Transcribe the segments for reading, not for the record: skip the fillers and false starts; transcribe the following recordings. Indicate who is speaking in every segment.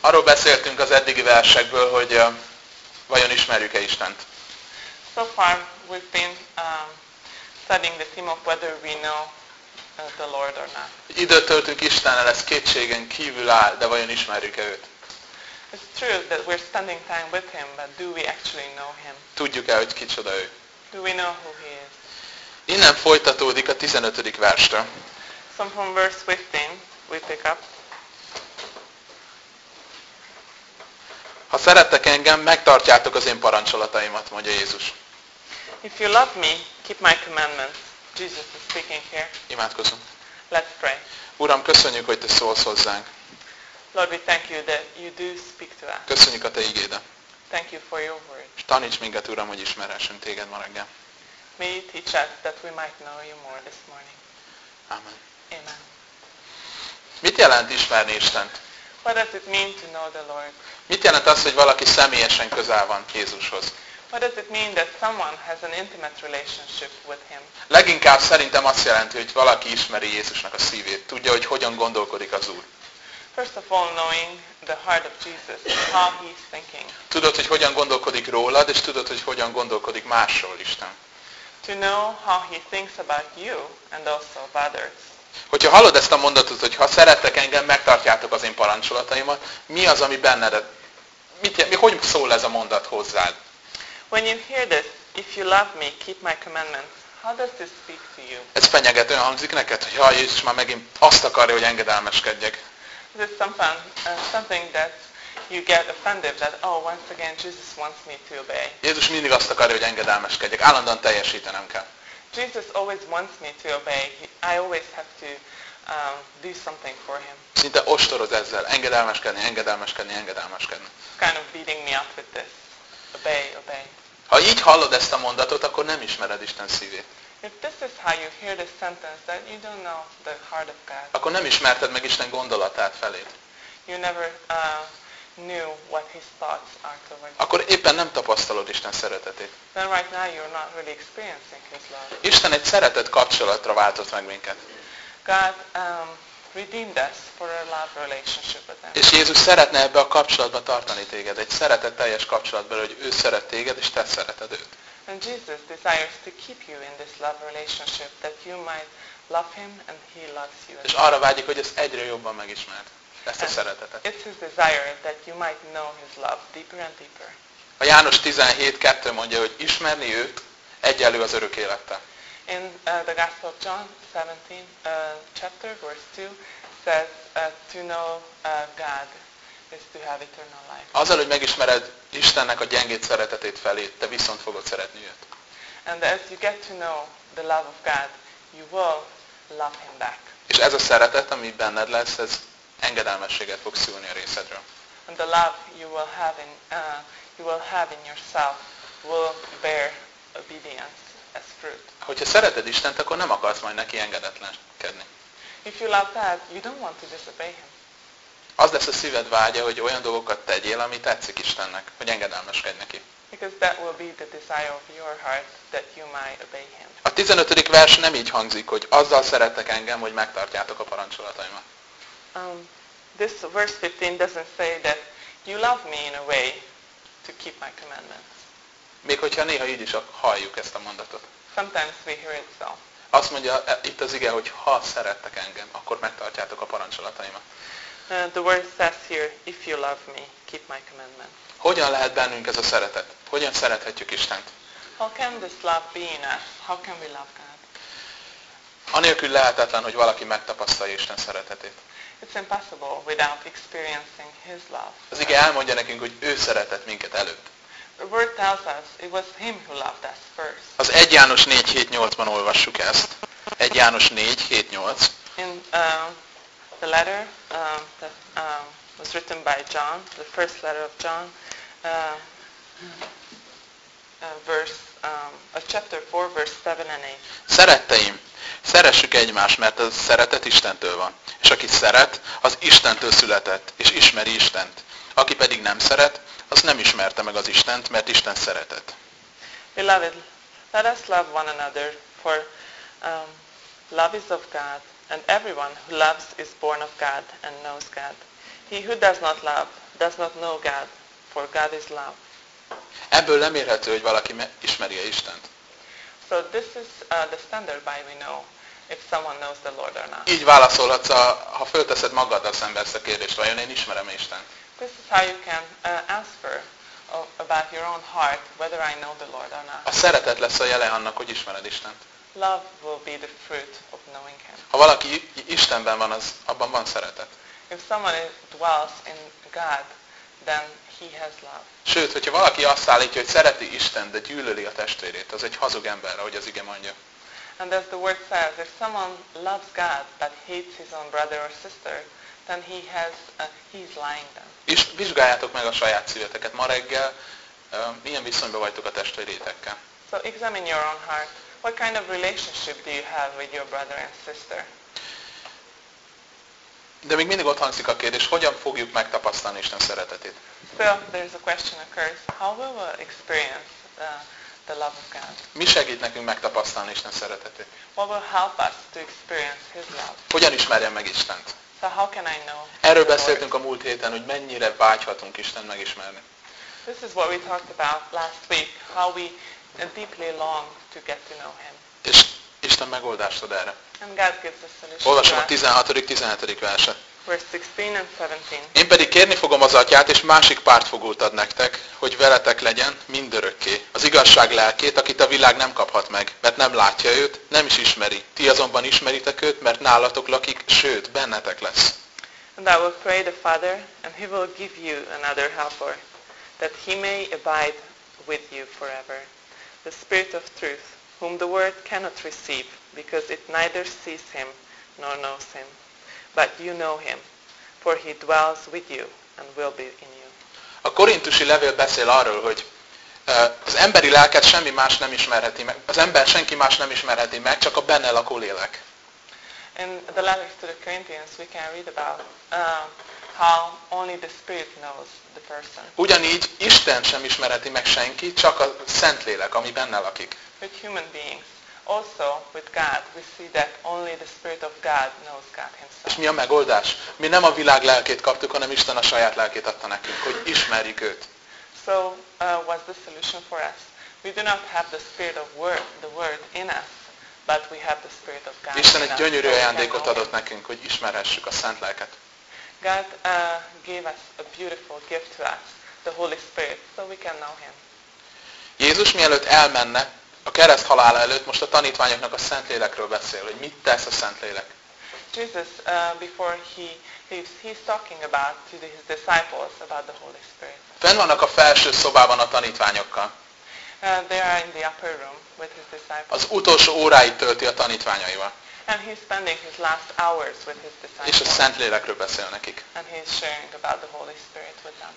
Speaker 1: Arról beszéltünk az eddigi versekből, hogy vajon ismerjük-e Istent.
Speaker 2: So far, we've been studying the theme of whether we know the Lord or not.
Speaker 1: Időt töltünk Istennel, ez kétségen kívül áll, de vajon ismerjük-e őt?
Speaker 2: It's true that we're spending time with Him, but do we actually know Him?
Speaker 1: Tudjuk-e, hogy kicsoda ő?
Speaker 2: Do we know who He is?
Speaker 1: Innen folytatódik a 15. verstől.
Speaker 2: So from verse 15, we pick up.
Speaker 1: Ha szerettek engem, megtartjátok az én parancsolataimat, mondja Jézus.
Speaker 2: If you love me, keep my commandments. Jesus is speaking here.
Speaker 1: Imádkozunk.
Speaker 2: Let's pray.
Speaker 1: Uram, köszönjük, hogy Te szólsz hozzánk.
Speaker 2: Lord, we thank you that you do speak to us.
Speaker 1: Köszönjük a Te igédet.
Speaker 2: Thank you for your word.
Speaker 1: És taníts minket, Uram, hogy ismerhessünk Téged ma reggel.
Speaker 2: May you teach us that we might know you more this morning.
Speaker 1: Amen.
Speaker 2: Amen.
Speaker 1: Mit jelent ismerni Istent?
Speaker 2: What does it mean to know the Lord?
Speaker 1: Mit jelent az, hogy valaki személyesen közel van Jézushoz?
Speaker 2: What does it mean that someone has an intimate relationship with Him?
Speaker 1: Leginkább szerintem azt jelenti, hogy valaki ismeri Jézusnak a szívét. Tudja, hogy hogyan gondolkodik az Úr.
Speaker 2: First of all, knowing the heart of Jesus, how He's thinking.
Speaker 1: Tudod, hogy hogyan gondolkodik rólad, és tudod, hogy hogyan gondolkodik másról Isten.
Speaker 2: To know how He thinks about you and also of others.
Speaker 1: Hogyha hallod ezt a mondatot, hogy ha szerettek engem, megtartjátok az én parancsolataimat, mi az, ami benned? Hogy szól ez a mondat hozzád?
Speaker 2: When you hear this, if you love me, keep my commandments. How does this speak to you?
Speaker 1: Ez fenyegetően hangzik neked, hogy ha Jézus már megint azt akarja, hogy engedelmeskedjek.
Speaker 2: Is it something that you get offended that, oh, once again, Jesus wants me to obey?
Speaker 1: Jézus mindig azt akarja, hogy engedelmeskedjek. Állandóan teljesítenem kell.
Speaker 2: Jesus always wants me to obey. I always have to do something for Him.
Speaker 1: Szinte ostoroz ezzel. Engedelmeskedni, engedelmeskedni, engedelmeskedni.
Speaker 2: Kind of beating me up with this. Obey, obey.
Speaker 1: Ha így hallod ezt a mondatot, akkor nem ismered Isten szívét.
Speaker 2: If this is how you hear this sentence, then you don't know the heart of God.
Speaker 1: Akkor nem ismerted meg Isten gondolatát feléd.
Speaker 2: You never knew what His thoughts are towards you.
Speaker 1: Akkor éppen nem tapasztalod Isten szeretetét.
Speaker 2: Then right now you're not really experiencing His love.
Speaker 1: Isten egy szeretet kapcsolatra váltott meg minket.
Speaker 2: God redeemed us for a love relationship with Him.
Speaker 1: És Jézus szeretne ebbe a kapcsolatba tartani téged. Egy szeretetteljes kapcsolatban, hogy ő szeret téged, és te szereted őt.
Speaker 2: And Jesus desires to keep you in this love relationship, that you might love Him and He loves you.
Speaker 1: És arra vágyik, hogy ezt egyre jobban megismerd. Ezt a szeretetet.
Speaker 2: It's His desire that you might know His love deeper and deeper.
Speaker 1: A János 17:2 mondja, hogy ismerni őt egyenlő az örök élettel.
Speaker 2: In the Gospel of John 17, chapter, verse 2, says to know God is to have eternal life.
Speaker 1: Azzal, hogy megismered Istennek a gyengéd szeretetét felé, te viszont fogod szeretni őt.
Speaker 2: And as you get to know the love of God, you will love Him back.
Speaker 1: És ez a szeretet, ami benned lesz, ez engedelmességet fog szülni a részedről.
Speaker 2: And the love you will have in yourself will bear obedience as fruit.
Speaker 1: Hogyha szereted Istent, akkor nem akarsz majd neki engedetlenkedni.
Speaker 2: If you love God, you don't want to disobey Him.
Speaker 1: Az lesz a szíved vágya, hogy olyan dolgokat tegyél, ami tetszik Istennek, hogy engedelmeskedj neki.
Speaker 2: Because that will be the desire of your heart, that you might obey Him.
Speaker 1: A 15. vers nem így hangzik, hogy azzal szerettek engem, hogy megtartjátok a parancsolataimat.
Speaker 2: This verse 15 doesn't say that you love me in a way to keep my commandments.
Speaker 1: Még hogyha néha így is halljuk ezt a mondatot.
Speaker 2: Sometimes we hear it so.
Speaker 1: Azt mondja itt az ige, hogy ha szerettek engem, akkor megtartjátok a parancsolataimat.
Speaker 2: The word says here, if you love me, keep my commandments.
Speaker 1: Hogyan lehet bennünk ez a szeretet? Hogyan szerethetjük Istent?
Speaker 2: How can this love be in us? How can we love God?
Speaker 1: Anélkül lehetetlen, hogy valaki megtapasztalja Isten szeretetét.
Speaker 2: It's impossible without experiencing His love.
Speaker 1: Az ige elmondja nekünk, hogy ő szeretett minket előtt.
Speaker 2: The word tells us it was Him who loved us first.
Speaker 1: Az 1 János 4:7-8-ban olvassuk ezt. 1 János 4:7-8.
Speaker 2: In the letter that was written by John, the first letter of John, chapter 4, verse 7 and 8.
Speaker 1: Szeretteim, szeressük egymást, mert a szeretet Istentől van. És aki szeret, az Istentől született, és ismeri Istent. Aki pedig nem szeret, az nem ismerte meg az Istent, mert Isten szeretett.
Speaker 2: Beloved, let us love one another, for love is of God, and everyone who loves is born of God and knows God. He who does not love does not know God, for God is love.
Speaker 1: Ebből nem érhető, hogy valaki ismeri-e Istent.
Speaker 2: So this is the standard by we know if someone knows the Lord or not.
Speaker 1: Így válaszolhatsz, ha fölteszed magaddal szembe ezt a kérdést, vajon én ismerem Istent?
Speaker 2: This is how you can answer about your own heart whether I know the Lord or
Speaker 1: A
Speaker 2: not.
Speaker 1: szeretet lesz a jele annak, hogy ismered Istent.
Speaker 2: Love will be the fruit of knowing Him.
Speaker 1: Ha valaki Istenben van, abban van szeretet.
Speaker 2: If someone dwells in God, then he has love.
Speaker 1: Sőt, hogyha valaki azt állítja, hogy szereti Istent, de gyűlöli a testvérét, az egy hazug ember, ahogy az ige mondja.
Speaker 2: And as the word says, if someone loves God but hates his own brother or sister, then he's lying then.
Speaker 1: És vizsgáljátok meg a saját szíveteket. Ma reggel milyen viszonyban vagytok a testvérétekkel?
Speaker 2: So examine your own heart. What kind of relationship do you have with your brother and sister?
Speaker 1: De még mindig ott hangzik a kérdés, hogyan fogjuk megtapasztalni Isten szeretetét?
Speaker 2: Still, there's a question occurs. How will we experience the love of God?
Speaker 1: Mi segít nekünk megtapasztalni Isten szeretetét?
Speaker 2: What will help us to experience His love?
Speaker 1: Hogyan ismerjem meg Istent?
Speaker 2: So how can I know?
Speaker 1: Erről
Speaker 2: the Lord?
Speaker 1: beszéltünk a múlt héten, hogy mennyire vágyhatunk Istent megismerni.
Speaker 2: This is what we talked about last week. How we deeply long to get to know Him.
Speaker 1: És Isten megoldást ad erre.
Speaker 2: And God gives us solutions.
Speaker 1: Olvasom a
Speaker 2: to us.
Speaker 1: 16.-17. verset.
Speaker 2: Verse 16 and 17.
Speaker 1: Én pedig kérni fogom az Atyát, és másik pártfogót ad nektek, hogy veletek legyen mindörökké. Az igazság lelkét, akit a világ nem kaphat meg, mert nem látja őt, nem is ismeri. Ti azonban ismeritek őt, mert nálatok lakik, sőt, bennetek lesz.
Speaker 2: And I will pray the Father, and He will give you another helper, that He may abide with you forever. The Spirit of truth, whom the world cannot receive, because it neither sees Him nor knows Him. But you know Him, for He dwells with you and will be in you.
Speaker 1: A korintusi levél beszél arról, hogy az emberi lelket semmi más nem ismerheti meg. Az ember senki más nem ismerheti meg, csak a benne lakó lélek.
Speaker 2: In the letters to the Corinthians, we can read about how only the Spirit knows the person.
Speaker 1: Ugyanígy Isten sem ismerheti meg senki, csak a Szentlélek, ami benne lakik.
Speaker 2: With human beings. Also, with God, we see that only the Spirit of God knows God
Speaker 1: És
Speaker 2: Himself.
Speaker 1: mi a megoldás? Mi nem a világ lelkét kaptuk, hanem Isten a saját lelkét adta nekünk, hogy ismerjük őt.
Speaker 2: So, what's the solution for us? We do not have the Spirit of the Word in us, but we have the Spirit of God
Speaker 1: Isten
Speaker 2: in
Speaker 1: egy
Speaker 2: us.
Speaker 1: gyönyörű
Speaker 2: so we can
Speaker 1: ajándékot
Speaker 2: know
Speaker 1: adott
Speaker 2: Him.
Speaker 1: nekünk, hogy ismerhessük a Szent Lelket.
Speaker 2: God gave us a beautiful gift to us, the Holy Spirit, so we can know Him.
Speaker 1: Jézus mielőtt elmenne, a kereszt halála előtt most a tanítványoknak a Szentlélekről beszél, hogy mit tesz a Szentlélek.
Speaker 2: Jesus, before He leaves, He's talking about to His disciples about the Holy Spirit.
Speaker 1: Fenn vannak a felső szobában a tanítványokkal.
Speaker 2: They are in the upper room with His disciples.
Speaker 1: Az utolsó óráit tölti a tanítványaival.
Speaker 2: And He's spending His last hours with His
Speaker 1: És
Speaker 2: disciples.
Speaker 1: a Szentlélekről beszél nekik.
Speaker 2: And He's sharing about the Holy Spirit with them.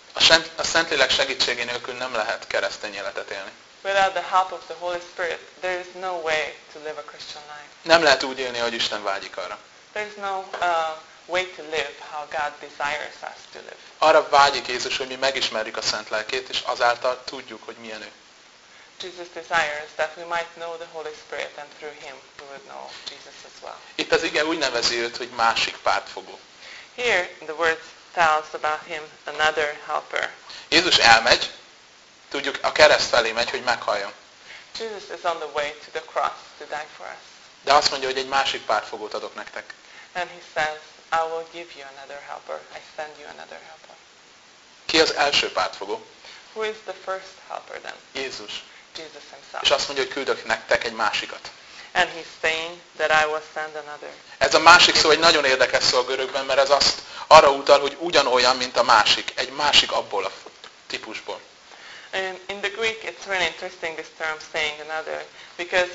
Speaker 1: A Szentlélek segítségé nélkül nem lehet keresztény életet élni.
Speaker 2: Without the help of the Holy Spirit, there is no way to live a Christian life.
Speaker 1: Nem lehet úgy élni, hogy Isten vágyik arra.
Speaker 2: There is no way to live how God desires us to live.
Speaker 1: Arra vágyik Jézus, hogy mi megismerjük a Szent Lelkét, és azáltal tudjuk, hogy milyen ő.
Speaker 2: Jesus desires that we might know the Holy Spirit, and through Him we would know Jesus as well.
Speaker 1: Itt az ige úgy nevezi őt, hogy másik pártfogó.
Speaker 2: Here, the word tells about Him another helper.
Speaker 1: Jézus elmegy, tudjuk, a kereszt felé megy, hogy meghalljon.
Speaker 2: Jesus is on the way to the cross to die for us.
Speaker 1: De azt mondja, hogy egy másik pártfogót adok nektek.
Speaker 2: And He says, I will give you another helper. I send you another helper.
Speaker 1: Ki az első pártfogó?
Speaker 2: Who is the first helper then?
Speaker 1: Jézus.
Speaker 2: Jesus Himself.
Speaker 1: És azt mondja, hogy küldök nektek egy másikat.
Speaker 2: And He's saying that I will send another.
Speaker 1: Ez a másik szó egy nagyon érdekes szó a görögben, mert ez azt arra utal, hogy ugyanolyan, mint a másik. Egy másik abból a típusból.
Speaker 2: And in the Greek, it's really interesting this term saying another, because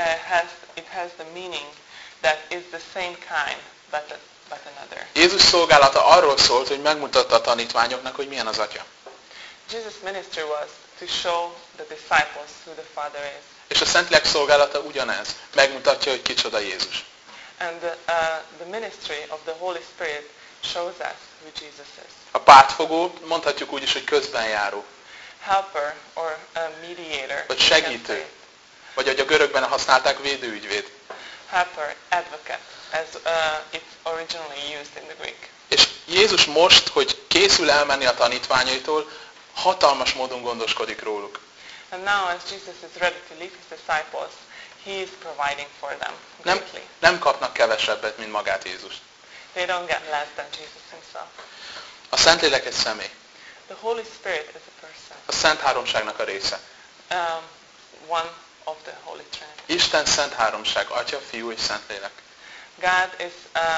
Speaker 2: it has the meaning that is the same kind, but another.
Speaker 1: Jézus szolgálata arról szólt, hogy megmutatta a tanítványoknak, hogy milyen az Atya.
Speaker 2: Jesus' ministry was to show the disciples who the Father is.
Speaker 1: És a Szentlélek szolgálata ugyanez. Megmutatja, hogy kicsoda Jézus.
Speaker 2: And the ministry of the Holy Spirit shows us who Jesus is.
Speaker 1: A pártfogó, mondhatjuk úgy is, hogy közbenjáró.
Speaker 2: Helper or a mediator.
Speaker 1: Vagy
Speaker 2: we can
Speaker 1: segítő.
Speaker 2: say.
Speaker 1: Vagy ahogy a görögben használták, védőügyvéd.
Speaker 2: Helper, advocate, as it's originally used in the Greek.
Speaker 1: És Jézus most, hogy készül elmenni a tanítványaitól, hatalmas módon gondoskodik róluk.
Speaker 2: And now as Jesus is ready to leave his disciples, he is providing for them greatly.
Speaker 1: Nem kapnak kevesebbet, mint magát Jézust.
Speaker 2: They don't get less than Jesus himself.
Speaker 1: A Szentlélek egy személy.
Speaker 2: The Holy Spirit is a person.
Speaker 1: A Szent Háromságnak a része.
Speaker 2: One of the Holy Trinity.
Speaker 1: Isten Szent Háromság, Atya, Fiú és Szentlélek.
Speaker 2: God is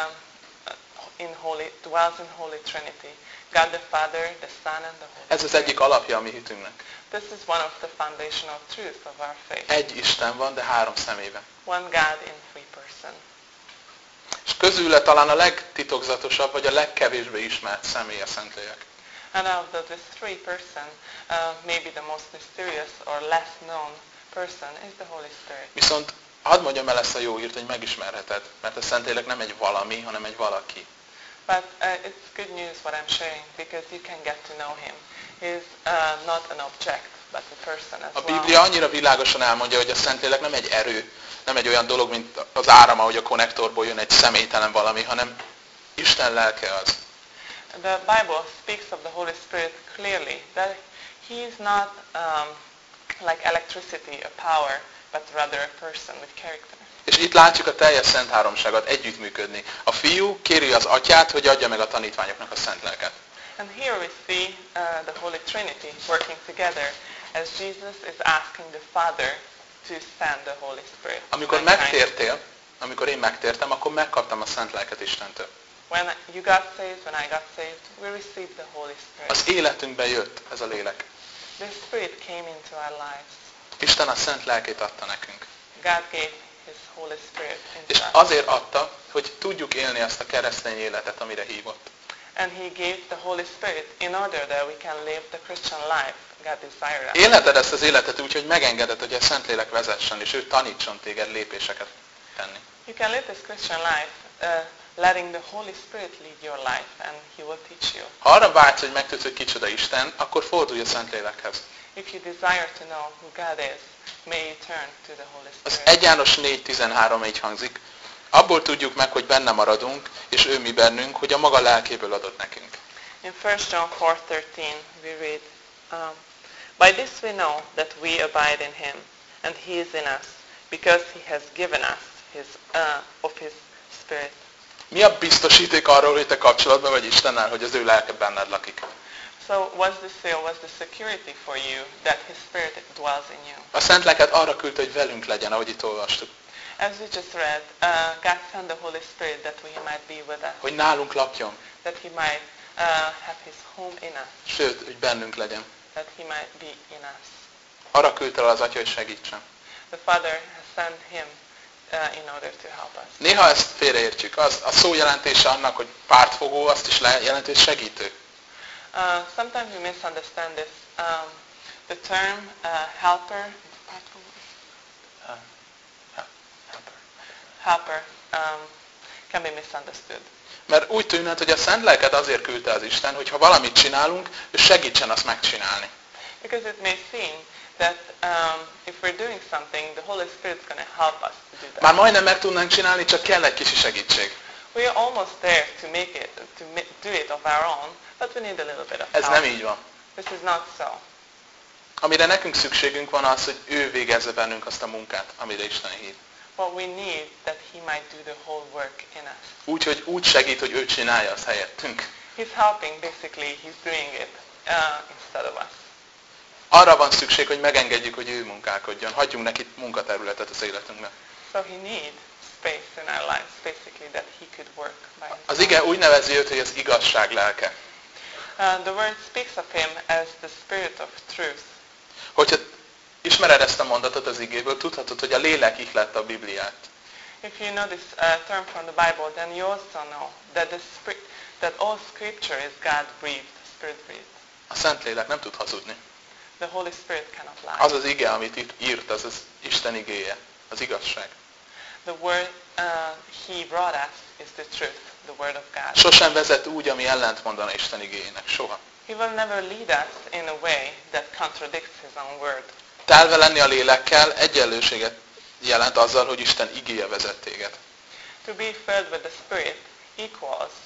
Speaker 2: dwells in Holy Trinity. God the Father, the Son and the Holy
Speaker 1: Ez az egyik alapja a mi hitünknek.
Speaker 2: This is one of the foundational truths of our faith.
Speaker 1: Egy Isten van, de három személyben.
Speaker 2: One God in three persons.
Speaker 1: És közüle talán a legtitokzatosabb, vagy a legkevésbé ismert személy a Szentlélek.
Speaker 2: And out of this three person, maybe the most mysterious or less known person is the Holy Spirit.
Speaker 1: Viszont hadd mondjam el ezt a jó hírt, hogy megismerheted, mert a Szentlélek nem egy valami, hanem egy valaki.
Speaker 2: But it's good news what I'm sharing, because you can get to know him. He's not an object, but a person as
Speaker 1: A
Speaker 2: well.
Speaker 1: Biblia annyira világosan elmondja, hogy a Szentlélek nem egy erő, nem egy olyan dolog, mint az áram, ahogy a konnektorból jön egy személytelen valami, hanem Isten lelke az.
Speaker 2: The Bible speaks of the Holy Spirit clearly, that he is not like electricity, a power, but rather a person with character.
Speaker 1: És itt látjuk a teljes Szent Háromságot együttműködni. A Fiú kéri az Atyát, hogy adja meg a tanítványoknak a Szent Lelket.
Speaker 2: And here we see the Holy Trinity working together, as Jesus is asking the Father to send the Holy Spirit.
Speaker 1: Amikor én megtértem, akkor megkaptam a Szent Lelket Istentől.
Speaker 2: When you got saved, when I got saved, we received the Holy Spirit.
Speaker 1: Az életünkbe jött ez a lélek.
Speaker 2: The Spirit came into our lives.
Speaker 1: Isten a Szent Lelkét adta nekünk.
Speaker 2: God gave His Holy Spirit into
Speaker 1: És
Speaker 2: us.
Speaker 1: azért adta, hogy tudjuk élni azt a keresztény életet, amire hívott.
Speaker 2: And He gave the Holy Spirit in order that we can live the Christian life God desired us.
Speaker 1: Élheted ezt az életet úgy, hogy megengeded, hogy a Szentlélek vezessen, és ő tanítson téged lépéseket tenni.
Speaker 2: You can live this Christian life letting the Holy Spirit lead your life, and He will teach you.
Speaker 1: Ha arra vágysz, hogy megtudsz, hogy kicsoda Isten, akkor fordulj a Szentlélekhez.
Speaker 2: If you desire to know who God is, may you turn to the Holy
Speaker 1: Az
Speaker 2: Spirit.
Speaker 1: 1 János 4:13 így hangzik. Abból tudjuk meg, hogy benne maradunk, és ő mi bennünk, hogy a maga lelkéből adott nekünk.
Speaker 2: In 1 John 4:13 we read, By this we know that we abide in Him, and He is in us, because He has given us of His Spirit.
Speaker 1: Mi a biztosíték arról, hogy te kapcsolatban vagy Istennel, hogy az ő lelke benned lakik?
Speaker 2: So what's the seal, what's the security for you that His Spirit dwells in you?
Speaker 1: A Szent Lelket arra küldte, hogy velünk legyen, ahogy itt olvastuk.
Speaker 2: As we just read, God sent the Holy Spirit that He might be with us,
Speaker 1: Hogy nálunk lakjon,
Speaker 2: that He might have His home in us,
Speaker 1: sőt, hogy bennünk legyen.
Speaker 2: that He might be in us.
Speaker 1: Arra küldte el az Atya, hogy segítsen.
Speaker 2: The Father has sent Him in order to help us.
Speaker 1: Néha ezt félreértjük. A szó jelentése annak, hogy pártfogó, azt is jelenti, hogy segítő.
Speaker 2: Sometimes we misunderstand this. The term helper, can be misunderstood.
Speaker 1: Mert úgy tűnhet, hogy a Szent Lelket azért küldte az Isten, hogy ha valamit csinálunk, ő segítsen azt megcsinálni.
Speaker 2: Because it may seem that if we're doing something, the Holy Spirit's going to help us to do that.
Speaker 1: Már majdnem meg tudnánk csinálni, csak kell egy kicsi segítség.
Speaker 2: We are almost there to make it, do it of our own, but we need a little bit of
Speaker 1: Ez
Speaker 2: help.
Speaker 1: nem így van.
Speaker 2: This is not so.
Speaker 1: Amire nekünk szükségünk van az, hogy ő végezze bennünk azt a munkát, amire Isten hív.
Speaker 2: What we need that He might do the whole work in us.
Speaker 1: Úgy segít, hogy ő csinálja azt helyettünk.
Speaker 2: He's helping, basically, He's doing it instead of us.
Speaker 1: Arra van szükség, hogy megengedjük, hogy ő munkálkodjon. Hagyjunk neki munkaterületet az életünkben.
Speaker 2: So He needs space in our lives, basically, that He could work by Himself.
Speaker 1: Az ige úgy nevezi őt, hogy az igazság lelke.
Speaker 2: The word speaks of Him as the Spirit of truth.
Speaker 1: Hogyha ismered ezt a mondatot az igéből, tudhatod, hogy a lélek ihlette a Bibliát.
Speaker 2: If you know this term from the Bible, then you also know that all Scripture is God-breathed, Spirit-breathed.
Speaker 1: A Szentlélek nem tud hazudni.
Speaker 2: The Holy Spirit cannot lie.
Speaker 1: Az az ige, amit itt írt, az az Isten igéje, az igazság.
Speaker 2: The word He brought us is the truth, the Word of God.
Speaker 1: Sosem vezet úgy, ami ellent mondana Isten igéjének. Soha.
Speaker 2: He will never lead us in a way that contradicts His own Word.
Speaker 1: Telve lenni a lélekkel egyenlőséget jelent azzal, hogy Isten igéje vezet téged.
Speaker 2: To be filled with the Spirit equals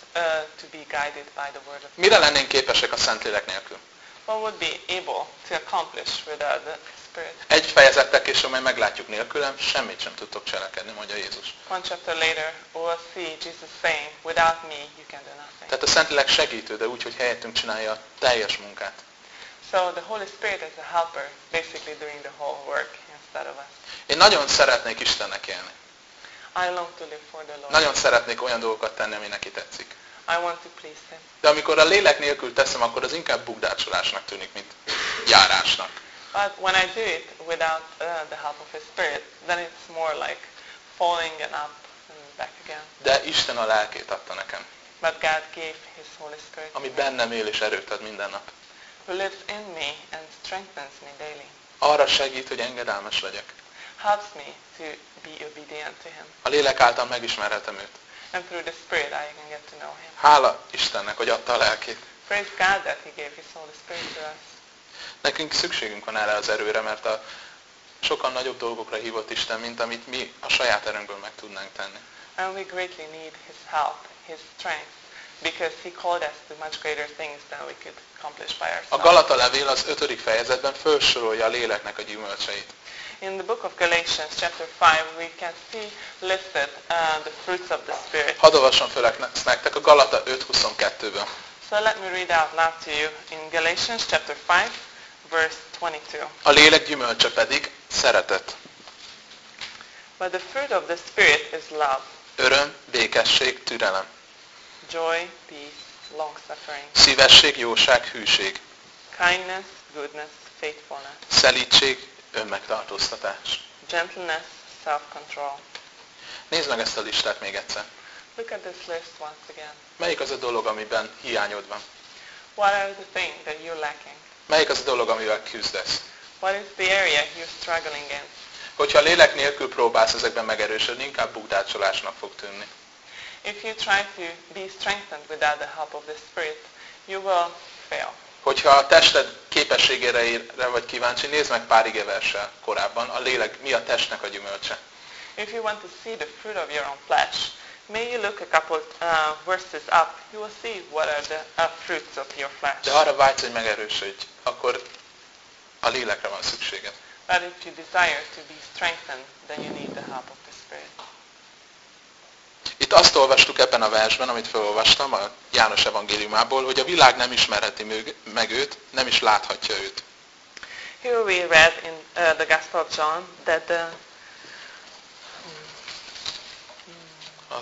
Speaker 2: to be guided by the Word of
Speaker 1: Mire
Speaker 2: God.
Speaker 1: lennénk képesek a Szentlélek nélkül?
Speaker 2: What would be able to accomplish without the Spirit?
Speaker 1: Egy fejezettel később majd meglátjuk nélkülem, semmit sem tudtok cselekedni, mondja Jézus.
Speaker 2: One chapter later, we'll see Jesus saying, without me, you can do nothing.
Speaker 1: Tehát a Szentlélek segítő, de úgy, hogy helyettünk csinálja a teljes munkát.
Speaker 2: So the Holy Spirit is a helper, basically doing the whole work instead of us.
Speaker 1: Én nagyon szeretnék Istennek élni.
Speaker 2: I long to live for the Lord.
Speaker 1: Nagyon szeretnék olyan dolgokat tenni, ami neki tetszik.
Speaker 2: I want to please Him.
Speaker 1: De amikor a lélek nélkül teszem, akkor az inkább bukdácsolásnak tűnik, mint járásnak.
Speaker 2: But when I do it without the help of His Spirit, then it's more like falling and up and back again.
Speaker 1: De Isten a lelkét adta nekem,
Speaker 2: But God gave His Holy Spirit
Speaker 1: ami
Speaker 2: to me,
Speaker 1: bennem él és erőt ad minden nap.
Speaker 2: who lives in me and strengthens me daily.
Speaker 1: Arra segít, hogy engedelmes legyek.
Speaker 2: Helps me to be obedient to Him.
Speaker 1: A lélek által megismerhetem őt.
Speaker 2: And through the Spirit I can get to know Him.
Speaker 1: Hála Istennek, hogy adta a lelkét.
Speaker 2: Praise God that He gave His Holy Spirit to us.
Speaker 1: Nekünk szükségünk van erre az erőre, mert a sokkal nagyobb dolgokra hívott Isten, mint amit mi a saját erőnkből meg tudnánk tenni.
Speaker 2: And we greatly need His help, His strength, because He called us to much greater things than we could accomplish by
Speaker 1: A
Speaker 2: ourselves.
Speaker 1: Galata levél az 5. fejezetben felsorolja a léleknek a gyümölcseit.
Speaker 2: In the book of Galatians, chapter 5, we can see listed the fruits of the Spirit.
Speaker 1: Hadd olvasom föl nektek a Galata 5.22-ből.
Speaker 2: So let me read out loud to you in Galatians, chapter 5, verse 22.
Speaker 1: A lélek gyümölcse pedig szeretet,
Speaker 2: But the fruit of the Spirit is love,
Speaker 1: öröm, békesség, türelem,
Speaker 2: joy, peace, long-suffering,
Speaker 1: szívesség, jóság, hűség,
Speaker 2: kindness, goodness, faithfulness,
Speaker 1: szelídség, önmegtartóztatás.
Speaker 2: gentleness, self-control.
Speaker 1: Nézd meg ezt a listát még egyszer.
Speaker 2: Look at this list once again.
Speaker 1: Melyik az a dolog, amiben hiányod van?
Speaker 2: What are the things that you're lacking?
Speaker 1: Melyik az a dolog, amivel küzdesz?
Speaker 2: What is the area you're struggling in?
Speaker 1: Hogyha a lélek nélkül próbálsz ezekben megerősödni, inkább bukdácsolásnak fog tűnni.
Speaker 2: If you try to be strengthened without the help of the Spirit, you will fail.
Speaker 1: Hogyha a tested képességére vagy kíváncsi, nézd meg pár igeverssel korábban, a lélek mi a testnek a gyümölcse.
Speaker 2: If you want to see the fruit of your own flesh, may you look a couple verses up. You will see what are the fruits of your flesh.
Speaker 1: De arra vágysz, hogy megerősödj, akkor a lélekre van szükséged.
Speaker 2: But if you desire to be strengthened, then you need the help of the Spirit.
Speaker 1: Itt azt olvastuk ebben a versben, amit felolvastam a János evangéliumából, hogy a világ nem ismerheti meg őt, nem is láthatja őt.
Speaker 2: Here we read in the Gospel of John that
Speaker 1: A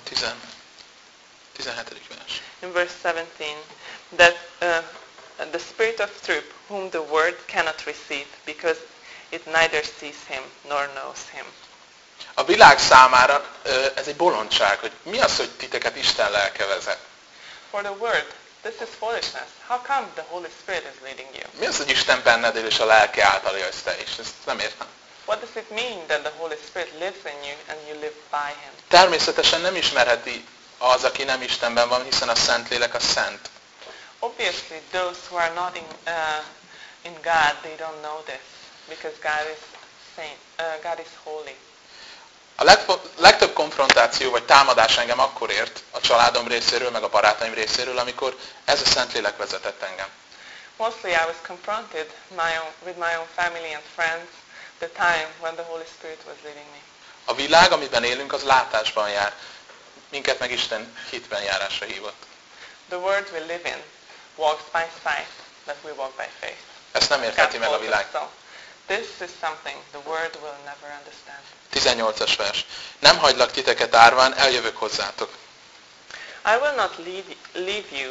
Speaker 1: 17. vers.
Speaker 2: in verse 17 that the Spirit of truth, whom the world cannot receive, because it neither sees Him nor knows Him.
Speaker 1: A világ számára ez egy bolondság, hogy mi az, hogy titeket Isten lelke vezet.
Speaker 2: For the world, this is foolishness. How come the Holy Spirit is leading you?
Speaker 1: Mi az, hogy Isten benned él, és a lelke által élsz te is? Ezt nem értem.
Speaker 2: What does it mean that the Holy Spirit lives in you and you live by Him?
Speaker 1: Természetesen nem ismerheti az, aki nem Istenben van, hiszen a Szentlélek a szent.
Speaker 2: Obviously, those who are not in God, they don't know this, because God is saint. God is holy.
Speaker 1: A legtöbb konfrontáció vagy támadás engem akkor ért a családom részéről, meg a barátaim részéről, amikor ez a Szentlélek vezetett engem.
Speaker 2: Mostly I was confronted with my own family and friends the time when the Holy Spirit was leading me.
Speaker 1: A világ, amiben élünk, az látásban jár. Minket meg Isten hitben járásra hívott.
Speaker 2: The world we live in walks by sight, but we walk by faith.
Speaker 1: Ezt nem értheti meg a világ.
Speaker 2: So, this is something the world will never understand.
Speaker 1: 18-as vers. Nem hagylak titeket árván, eljövök hozzátok.
Speaker 2: I will not leave you,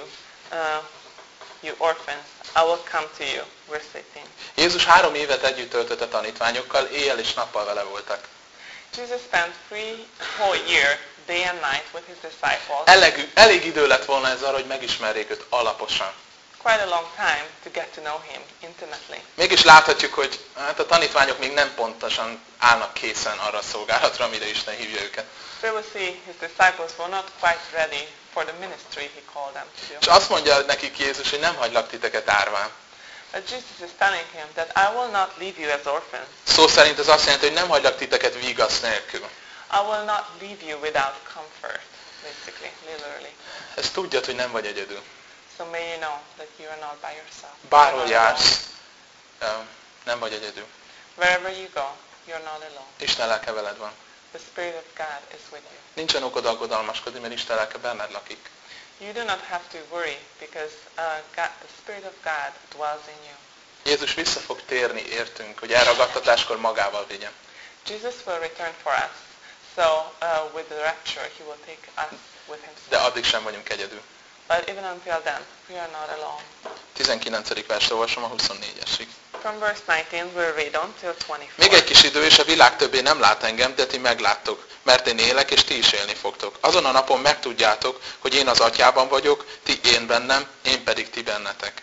Speaker 2: you orphans. I will come to you. Verse 18.
Speaker 1: Jézus 3 évet együtt töltött a tanítványokkal, éjjel és nappal vele voltak.
Speaker 2: Jesus spent 3 whole years, day and night, with His disciples.
Speaker 1: Elég idő lett volna ez arra, hogy megismerjék őt alaposan.
Speaker 2: Quite a long time to get to know Him intimately.
Speaker 1: Mégis láthatjuk, hogy hát a tanítványok még nem pontosan állnak készen arra a szolgálatra, amire Isten hívja őket.
Speaker 2: So we'll see His disciples were not quite ready for the ministry He called them to do.
Speaker 1: És azt mondja nekik Jézus, hogy nem hagylak titeket árván.
Speaker 2: But Jesus is telling him that I will not leave you as orphans.
Speaker 1: Szó szerint ez azt jelenti, hogy nem hagylak titeket vigasz nélkül.
Speaker 2: I will not leave you without comfort. basically, literally.
Speaker 1: Ezt tudjad, hogy nem vagy egyedül.
Speaker 2: So may you know that you are not by yourself.
Speaker 1: Bárhol
Speaker 2: You're not
Speaker 1: jársz, nem vagy egyedül.
Speaker 2: alone. Wherever you go, you're not alone.
Speaker 1: Isten lelke veled van.
Speaker 2: The Spirit of God is with you.
Speaker 1: Nincsen okod aggodalmaskodni, mert Isten lelke benned lakik.
Speaker 2: You do not have to worry because the Spirit of God dwells in you.
Speaker 1: Jézus vissza fog térni értünk, hogy elragadtatáskor magával vigyen.
Speaker 2: Jesus will return for us. So with the rapture, He will take us with Himself.
Speaker 1: De addig sem vagyunk egyedül.
Speaker 2: But even until then, we are not alone.
Speaker 1: 19. verset olvasom a 24-esig.
Speaker 2: From verse 19, we'll read on till 24.
Speaker 1: Még egy kis idő, és a világ többé nem lát engem, de ti megláttok, mert én élek, és ti is élni fogtok. Azon a napon megtudjátok, hogy én az Atyában vagyok, ti én bennem, én pedig ti bennetek.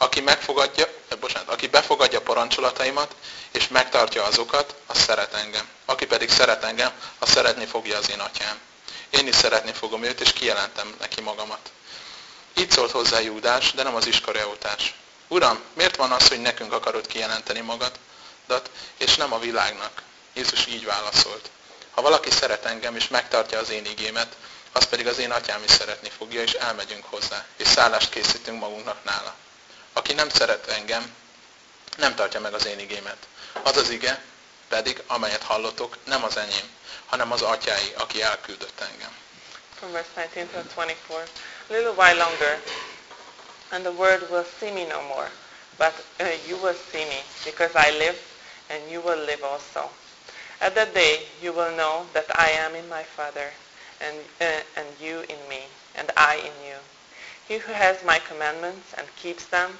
Speaker 1: Aki befogadja parancsolataimat, és megtartja azokat, az szeret engem. Aki pedig szeret engem, az szeretni fogja az én Atyám. Én is szeretni fogom őt, és kijelentem neki magamat. Így szólt hozzá Júdás, de nem az iskariótás. Uram, miért van az, hogy nekünk akarod kijelenteni magadat, és nem a világnak? Jézus így válaszolt. Ha valaki szeret engem, és megtartja az én igémet, az pedig az én Atyám is szeretni fogja, és elmegyünk hozzá, és szállást készítünk magunknak nála. Aki nem szeret engem, nem tartja meg az én igémet. Az az ige pedig, amelyet hallotok, nem az enyém, hanem az Atyái, aki elküldött engem.
Speaker 2: From verse 19 to 24. A little while longer, and the world will see me no more. But you will see me, because I live, and you will live also. At that day you will know that I am in my Father, and you in me, and I in you. He who has my commandments and keeps them,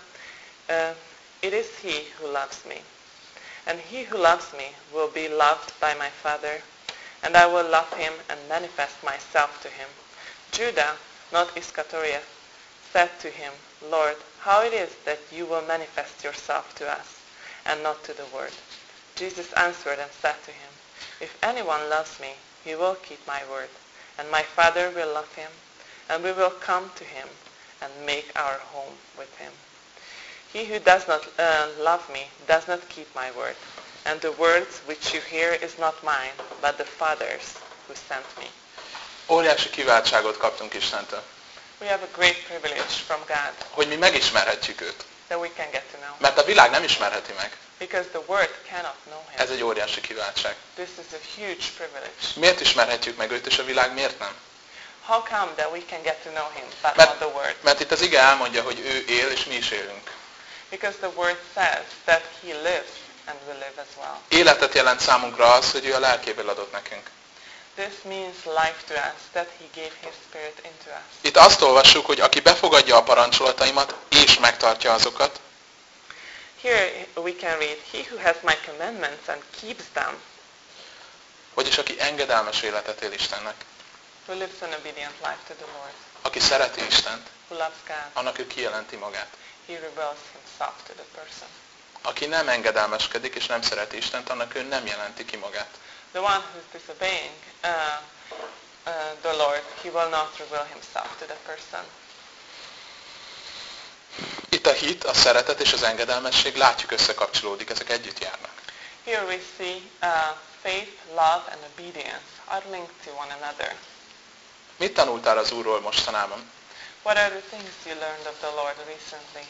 Speaker 2: it is he who loves me. And he who loves me will be loved by my Father, and I will love him and manifest myself to him. Judah, not Iscariot, said to him, Lord, how it is that you will manifest yourself to us, and not to the world? Jesus answered and said to him, If anyone loves me, he will keep my word, and my Father will love him, and we will come to him and make our home with him. He who does not love me does not keep my word, and the words which you hear is not mine, but the Father's who sent me.
Speaker 1: Óriási kiváltságot kaptunk Istentől,
Speaker 2: We have a great privilege from God
Speaker 1: hogy mi megismerhetjük őt.
Speaker 2: that we can get to know.
Speaker 1: Mert a világ nem ismerheti meg.
Speaker 2: Because the world cannot know him.
Speaker 1: Ez egy óriási kiváltság.
Speaker 2: This is a huge privilege.
Speaker 1: Miért ismerhetjük meg őt, és a világ miért nem?
Speaker 2: How come that we can get to know him, but not the world?
Speaker 1: Mert itt az ige elmondja, hogy ő él, és mi is élünk.
Speaker 2: Because the word says that he lives and we live as well.
Speaker 1: Életet jelent számunkra az, hogy ő a lelkéből adott nekünk.
Speaker 2: This means life to us, that he gave his spirit into us.
Speaker 1: Itt azt olvassuk, hogy aki befogadja a parancsolataimat, és megtartja azokat,
Speaker 2: Here we can read, he who has my commandments and keeps them,
Speaker 1: vagyis aki engedelmes életet él Istennek,
Speaker 2: who lives an obedient life to the Lord,
Speaker 1: aki szereti Istent,
Speaker 2: who loves God,
Speaker 1: annak ő kijelenti magát.
Speaker 2: he reveals himself to the person.
Speaker 1: Aki nem engedelmeskedik és nem szereti Istent, annak ő nem jelenti ki magát.
Speaker 2: The one who is disobeying the Lord, he will not reveal himself to the person.
Speaker 1: Itt a hit, a szeretet és az engedelmesség, látjuk, összekapcsolódik, ezek együtt járnak.
Speaker 2: Here we see faith, love, and obedience are linked to one another.
Speaker 1: Mit tanultál az Úrról mostanában?
Speaker 2: What are the things you learned of the Lord recently?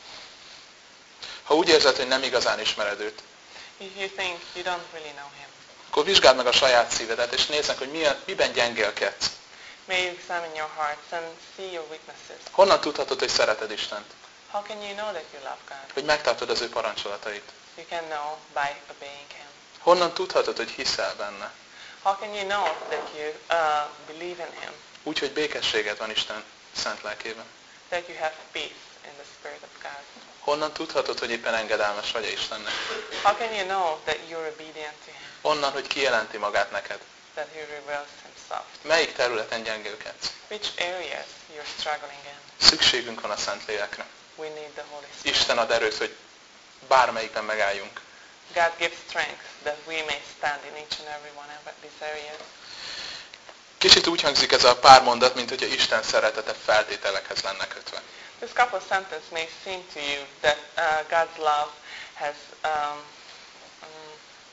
Speaker 1: Ha úgy érzed, hogy nem igazán ismered őt,
Speaker 2: If you think you don't really know him,
Speaker 1: akkor vizsgáld meg a saját szívedet, és nézd meg, hogy miben gyengélkedsz.
Speaker 2: may you examine your hearts and see your weaknesses.
Speaker 1: Honnan tudhatod, hogy szereted Istent?
Speaker 2: How can you know that you love God?
Speaker 1: Hogy megtartod az ő parancsolatait?
Speaker 2: You can know by obeying him.
Speaker 1: Honnan tudhatod, hogy hiszel benne?
Speaker 2: How can you know that you believe in him?
Speaker 1: Úgy, hogy békességed van Isten szent lelkében.
Speaker 2: That you have peace in the Spirit of God.
Speaker 1: Honnan tudhatod, hogy éppen engedelmes vagy Istennek?
Speaker 2: How can you know that you're obedient to him?
Speaker 1: Onnan, hogy kijelenti magát neked.
Speaker 2: That he reveals himself.
Speaker 1: Melyik területen gyengélkedsz?
Speaker 2: Which areas you're struggling in?
Speaker 1: Szükségünk van a Szentlélekre.
Speaker 2: We need the Holy Spirit.
Speaker 1: Isten ad erőt, hogy bármelyikben megálljunk.
Speaker 2: God gives strength that we may stand in each and every one of these areas.
Speaker 1: Kicsit úgy hangzik ez a pár mondat, mint hogyha Isten szeretete feltételekhez lenne kötve.
Speaker 2: This couple sentence may seem to you that God's love has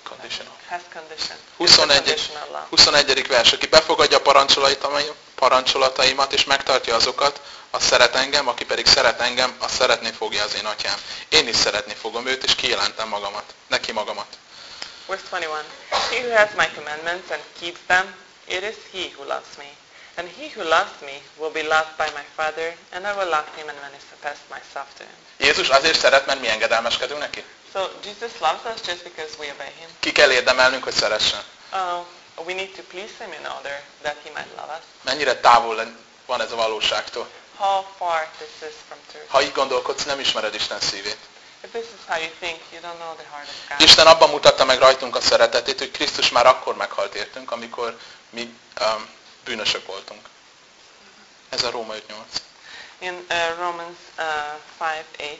Speaker 1: Conditional.
Speaker 2: Has condition.
Speaker 1: 21. vers. Aki befogadja a parancsolataimat és megtartja azokat, az szeret engem, aki pedig szeret engem, az szeretni fogja az én atyám. Én is szeretni fogom őt, és kijelentem neki magamat.
Speaker 2: Verse 21. He who has my commandments and keeps them, it is he who loves me. And he who loves me will be loved by my Father, and I will love him and manifest myself to him.
Speaker 1: Jézus azért szeret, mert mi engedelmeskedünk neki?
Speaker 2: So Jesus loves us just because we obey him.
Speaker 1: Ki kell érdemelnünk, hogy szeressen?
Speaker 2: We need to please him in order that he might love us.
Speaker 1: Mennyire távol van ez a valóságtól?
Speaker 2: How far this is from truth.
Speaker 1: Ha így gondolkodsz, nem ismered Isten szívét.
Speaker 2: If this is how you think, you don't know the heart of God.
Speaker 1: Isten abban mutatta meg rajtunk a szeretetét, hogy Krisztus már akkor meghalt értünk, amikor mi bűnösök voltunk. Ez a Róma 5.8.
Speaker 2: In Romans 5:8.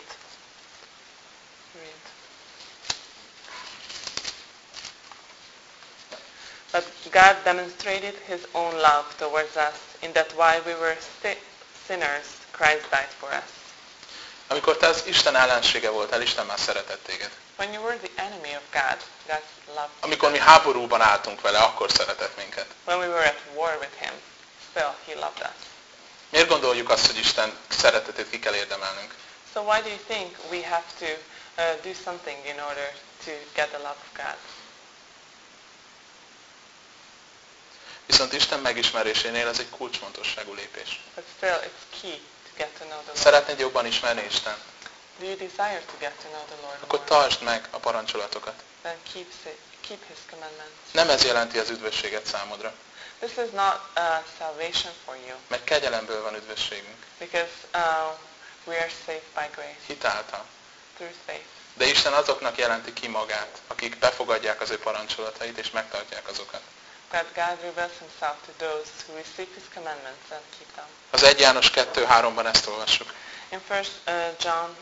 Speaker 2: But God demonstrated his own love towards us, in that while we were sinners, Christ died for us.
Speaker 1: Amikor te az Isten ellensége voltál, Isten már szeretett téged.
Speaker 2: When you were the enemy of God, God loved you.
Speaker 1: Amikor mi háborúban álltunk vele, akkor szeretett minket.
Speaker 2: When we were at war with him, still he loved us.
Speaker 1: Miért gondoljuk azt, hogy Isten szeretetét ki kell érdemelnünk?
Speaker 2: So why do you think we have to do something in order to get the love of God?
Speaker 1: Viszont Isten megismerésénél ez egy kulcsfontosságú lépés.
Speaker 2: But still, it's key to get to know the Lord.
Speaker 1: Szeretnéd jobban ismerni Isten?
Speaker 2: Do you desire to get to know the Lord
Speaker 1: Akkor
Speaker 2: more?
Speaker 1: tartsd meg a parancsolatokat.
Speaker 2: Then keep his commandments.
Speaker 1: Nem ez jelenti az üdvösséget számodra.
Speaker 2: This is not salvation for you,
Speaker 1: Mert kegyelemből van üdvösségünk.
Speaker 2: because we are saved by grace
Speaker 1: Hit által.
Speaker 2: through faith.
Speaker 1: De Isten azoknak jelenti ki magát, akik befogadják az ő parancsolatait és megtartják azokat.
Speaker 2: But God reveals himself to those who receive his commandments and keep them.
Speaker 1: Az 1 János 2.3-ban ezt olvassuk.
Speaker 2: In 1 John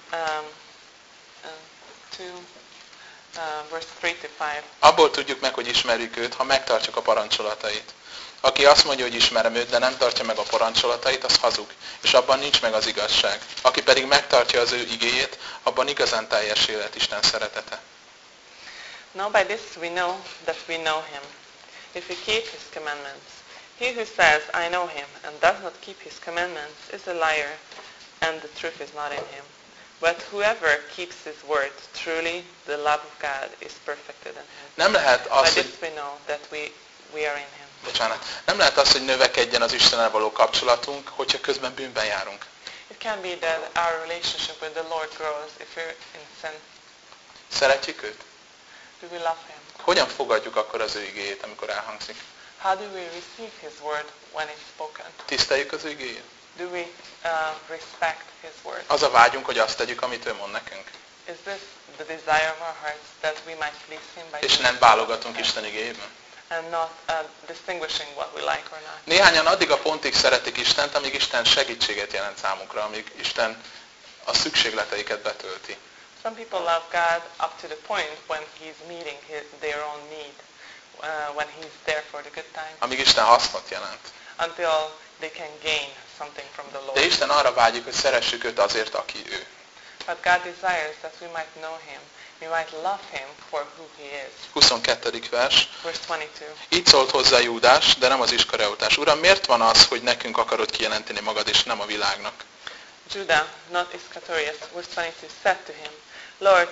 Speaker 2: 2, verse 3-5.
Speaker 1: Abból tudjuk meg, hogy ismerjük őt, ha megtartjuk a parancsolatait. Aki azt mondja, hogy ismerem őt, de nem tartja meg a parancsolatait, az hazug, és abban nincs meg az igazság. Aki pedig megtartja az ő igéjét, abban igazán teljes élet Isten szeretete.
Speaker 2: Now by this we know that we know him, if we keep his commandments. He who says, I know him, and does not keep his commandments, is a liar, and the truth is not in him. But whoever keeps his word, truly the love of God is perfected in him.
Speaker 1: Nem lehet
Speaker 2: By
Speaker 1: az,
Speaker 2: this
Speaker 1: hogy,
Speaker 2: we know that we are in him.
Speaker 1: nem lehet az, hogy növekedjen az Istennel való kapcsolatunk, hogyha közben bűnben járunk.
Speaker 2: It can be that our relationship with the Lord grows if we're in sin.
Speaker 1: Szeretjük őt?
Speaker 2: Do we love him?
Speaker 1: Hogyan fogadjuk akkor az ő igéjét, amikor elhangzik?
Speaker 2: How do we receive his word when it's spoken?
Speaker 1: Tiszteljük az ő igéjét?
Speaker 2: Do we respect his word?
Speaker 1: Az a vágyunk, hogy azt tegyük, amit ő mond nekünk.
Speaker 2: Is this the desire of our hearts, that we might please him by
Speaker 1: És
Speaker 2: doing
Speaker 1: nem válogatunk Isten igéjében?
Speaker 2: and not distinguishing what we like or not?
Speaker 1: Néhányan addig a pontig szeretik Istent, amíg Isten segítséget jelent számukra, amíg Isten a szükségleteiket betölti.
Speaker 2: Some people love God up to the point when he's meeting their own need, when he's there for the good times,
Speaker 1: Amíg Isten hasznot jelent.
Speaker 2: until they can gain something from the Lord.
Speaker 1: De Isten arra vágyik, hogy szeressük őt azért, aki ő.
Speaker 2: But God desires that we might know him, we might love him for who he is.
Speaker 1: 22. vers.
Speaker 2: Verse 22.
Speaker 1: Így szólt hozzá Júdás, de nem az iskariotás. Uram, miért van az, hogy nekünk akarod kijelenteni magad, és nem a világnak?
Speaker 2: Judah, not Iscariot, verse 22, said to him, Lord,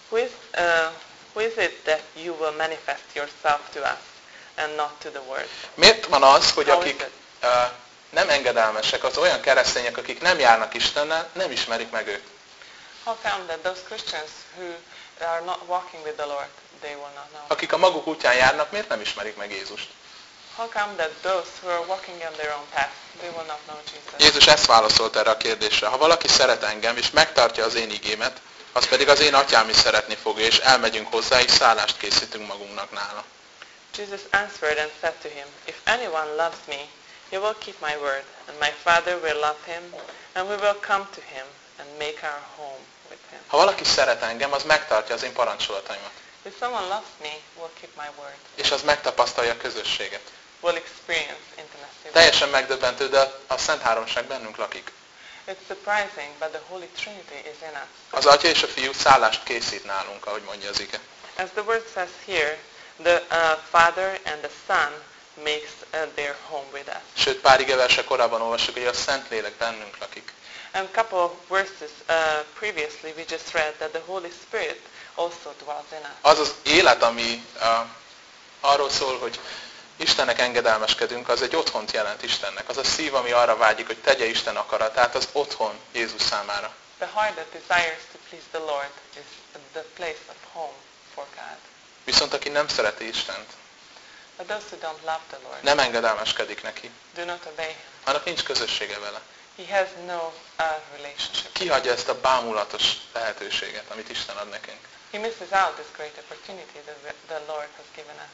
Speaker 2: who is it that you will manifest yourself to us, and not to the world?
Speaker 1: Miért van az, hogy
Speaker 2: How is
Speaker 1: akik
Speaker 2: it?
Speaker 1: nem engedelmesek, az olyan keresztények, akik nem járnak Istennel, nem ismerik meg őt?
Speaker 2: How come that those Christians who are not walking with the Lord, they will not know?
Speaker 1: Akik a maguk útján járnak, miért nem ismerik meg Jézust?
Speaker 2: How come that those who are walking on their own path, they will not know Jesus?
Speaker 1: Jézus ezt válaszolt erre a kérdésre. Ha valaki szeret engem, és megtartja az én igémet, az pedig az én atyám is szeretni fogja, és elmegyünk hozzá, és szállást készítünk magunknak nála.
Speaker 2: Jesus answered and said to him, If anyone loves me, he will keep my word, and my Father will love him, and we will come to him, and make our home with him.
Speaker 1: Ha valaki szeret engem, az megtartja az én parancsolataimat.
Speaker 2: If someone loves me, will keep my word,
Speaker 1: És az megtapasztalja a közösséget.
Speaker 2: will experience intimacy with me.
Speaker 1: Teljesen megdöbbentő, de a Szent Háromság bennünk lakik.
Speaker 2: It's surprising, but the Holy Trinity is in us.
Speaker 1: Az Atya és a Fiú szállást készít nálunk, ahogy mondja az ige.
Speaker 2: As the word says here, the Father and the Son makes their home with us.
Speaker 1: Sőt, pár igeverse korábban olvassuk, hogy a Szentlélek bennünk lakik.
Speaker 2: And a couple of verses previously we just read that the Holy Spirit also dwells in us.
Speaker 1: Az az élet, ami arról szól, hogy Istennek engedelmeskedünk, az egy otthont jelent Istennek. Az a szív, ami arra vágyik, hogy tegye Isten akaratát, az otthon Jézus számára.
Speaker 2: The heart that desires to please the Lord is the place of home for God.
Speaker 1: Viszont aki nem szereti Istent,
Speaker 2: But those who don't love the Lord
Speaker 1: nem engedelmeskedik neki,
Speaker 2: do not obey Him.
Speaker 1: annak nincs közössége vele.
Speaker 2: He has no relationship.
Speaker 1: Kihagyja ezt a bámulatos lehetőséget, amit Isten ad nekünk.
Speaker 2: He misses out this great opportunity that the Lord has given us.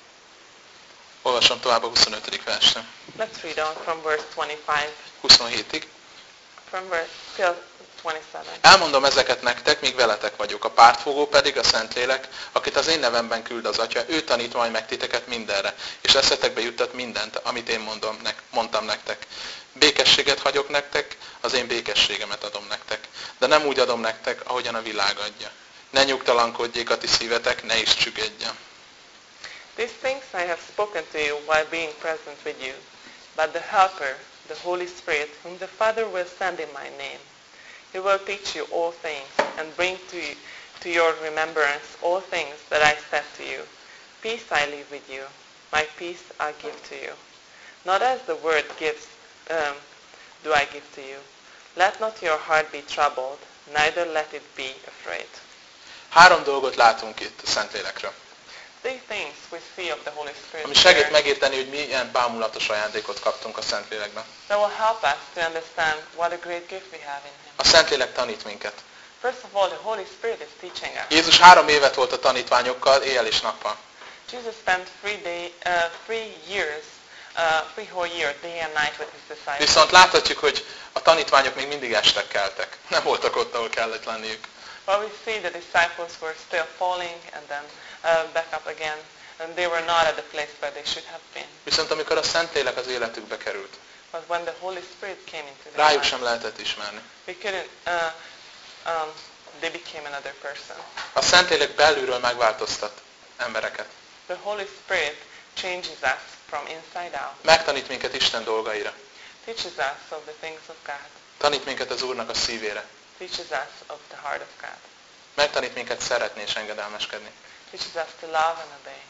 Speaker 1: Olvasom tovább a 25. versre.
Speaker 2: Let's read on from verse 25,
Speaker 1: 27-ig.
Speaker 2: from verse till 27.
Speaker 1: Elmondom ezeket nektek, míg veletek vagyok. A pártfogó pedig a Szentlélek, akit az én nevemben küld az Atya, ő tanít majd meg titeket mindenre, és eszetekbe juttat mindent, amit én mondtam nektek. Békességet hagyok nektek, az én békességemet adom nektek. De nem úgy adom nektek, ahogyan a világ adja. Ne nyugtalankodjék a ti szívetek, ne is csüggedjen.
Speaker 2: These things I have spoken to you while being present with you. But the Helper, the Holy Spirit, whom the Father will send in my name, He will teach you all things and bring to your remembrance all things that I said to you. Peace I leave with you. My peace I give to you. Not as the world gives, do I give to you. Let not your heart be troubled, neither let it be afraid.
Speaker 1: 3 dolgot látunk itt a Szentlélekről,
Speaker 2: Three things we see of the Holy Spirit
Speaker 1: ami segít
Speaker 2: here
Speaker 1: megérteni, hogy milyen bámulatos ajándékot kaptunk a Szentlélekben.
Speaker 2: that will help us to understand what a great gift we have in Him.
Speaker 1: A Szentlélek tanít minket.
Speaker 2: First of all, the Holy Spirit is teaching us.
Speaker 1: Jézus 3 évet volt a tanítványokkal, éjjel és nappal.
Speaker 2: Jesus spent 3 whole years, day and night with His disciples.
Speaker 1: Viszont láthatjuk, hogy a tanítványok még mindig este keltek. Nem voltak ott, ahol kellett lenniük.
Speaker 2: But we see the disciples were still falling and then back up again. And they were not at the place where they should have been.
Speaker 1: Viszont amikor a Szentlélek az életükbe került,
Speaker 2: But when the Holy Spirit came into their
Speaker 1: rájuk
Speaker 2: lives,
Speaker 1: sem lehetett ismerni.
Speaker 2: we couldn't, they became another person.
Speaker 1: A Szentlélek belülről megváltoztat embereket.
Speaker 2: The Holy Spirit changes us from inside out.
Speaker 1: Megtanít minket Isten dolgaira.
Speaker 2: Teaches us of the things of God.
Speaker 1: Tanít minket az Úrnak a szívére.
Speaker 2: Teaches us of the heart of God.
Speaker 1: Megtanít minket szeretni és engedelmeskedni.
Speaker 2: Teaches us to love and obey.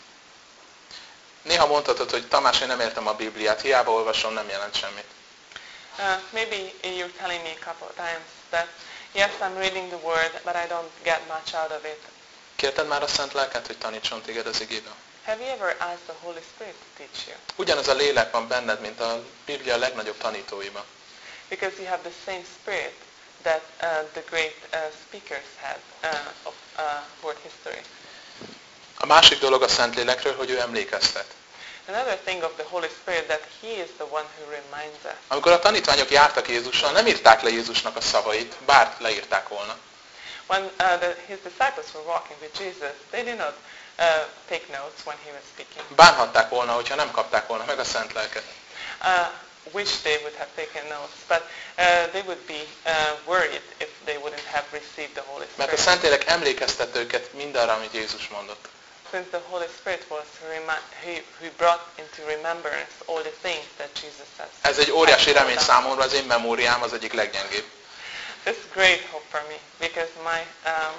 Speaker 1: Néha mondhatod, hogy Tamás, én nem értem a Bibliát, hiába olvasom, nem jelent semmit.
Speaker 2: Maybe you're telling me a couple of times that, yes, I'm reading the Word, but I don't get much out of it.
Speaker 1: Kérted már a Szent Lelket, hogy tanítson téged az igéből?
Speaker 2: Have you ever asked the Holy Spirit to teach you?
Speaker 1: Ugyanaz a lélek van benned, mint a Biblia legnagyobb tanítóiban.
Speaker 2: Because you have the same spirit that the great speakers had of world history.
Speaker 1: A másik dolog a Szentlélekről, hogy ő emlékeztet.
Speaker 2: Another thing of the Holy Spirit that He is the one who reminds us.
Speaker 1: Amikor a tanítványok jártak Jézussal, nem írták le Jézusnak a szavait, bár leírták volna.
Speaker 2: When His disciples were walking with Jesus, they did not take notes when He was speaking.
Speaker 1: Bánhatták volna, hogyha nem kapták volna meg a Szent Lelket.
Speaker 2: Wish they would have taken notes, but they would be worried if they wouldn't have received the Holy
Speaker 1: Mert a
Speaker 2: Spirit.
Speaker 1: Szentlélek emlékeztet őket mindarra, amit Jézus mondott.
Speaker 2: Since the Holy Spirit was who brought into remembrance all the things that Jesus says.
Speaker 1: Ez egy óriási remény számomra, az én memóriám az egyik leggyengébb.
Speaker 2: It's great hope for me because my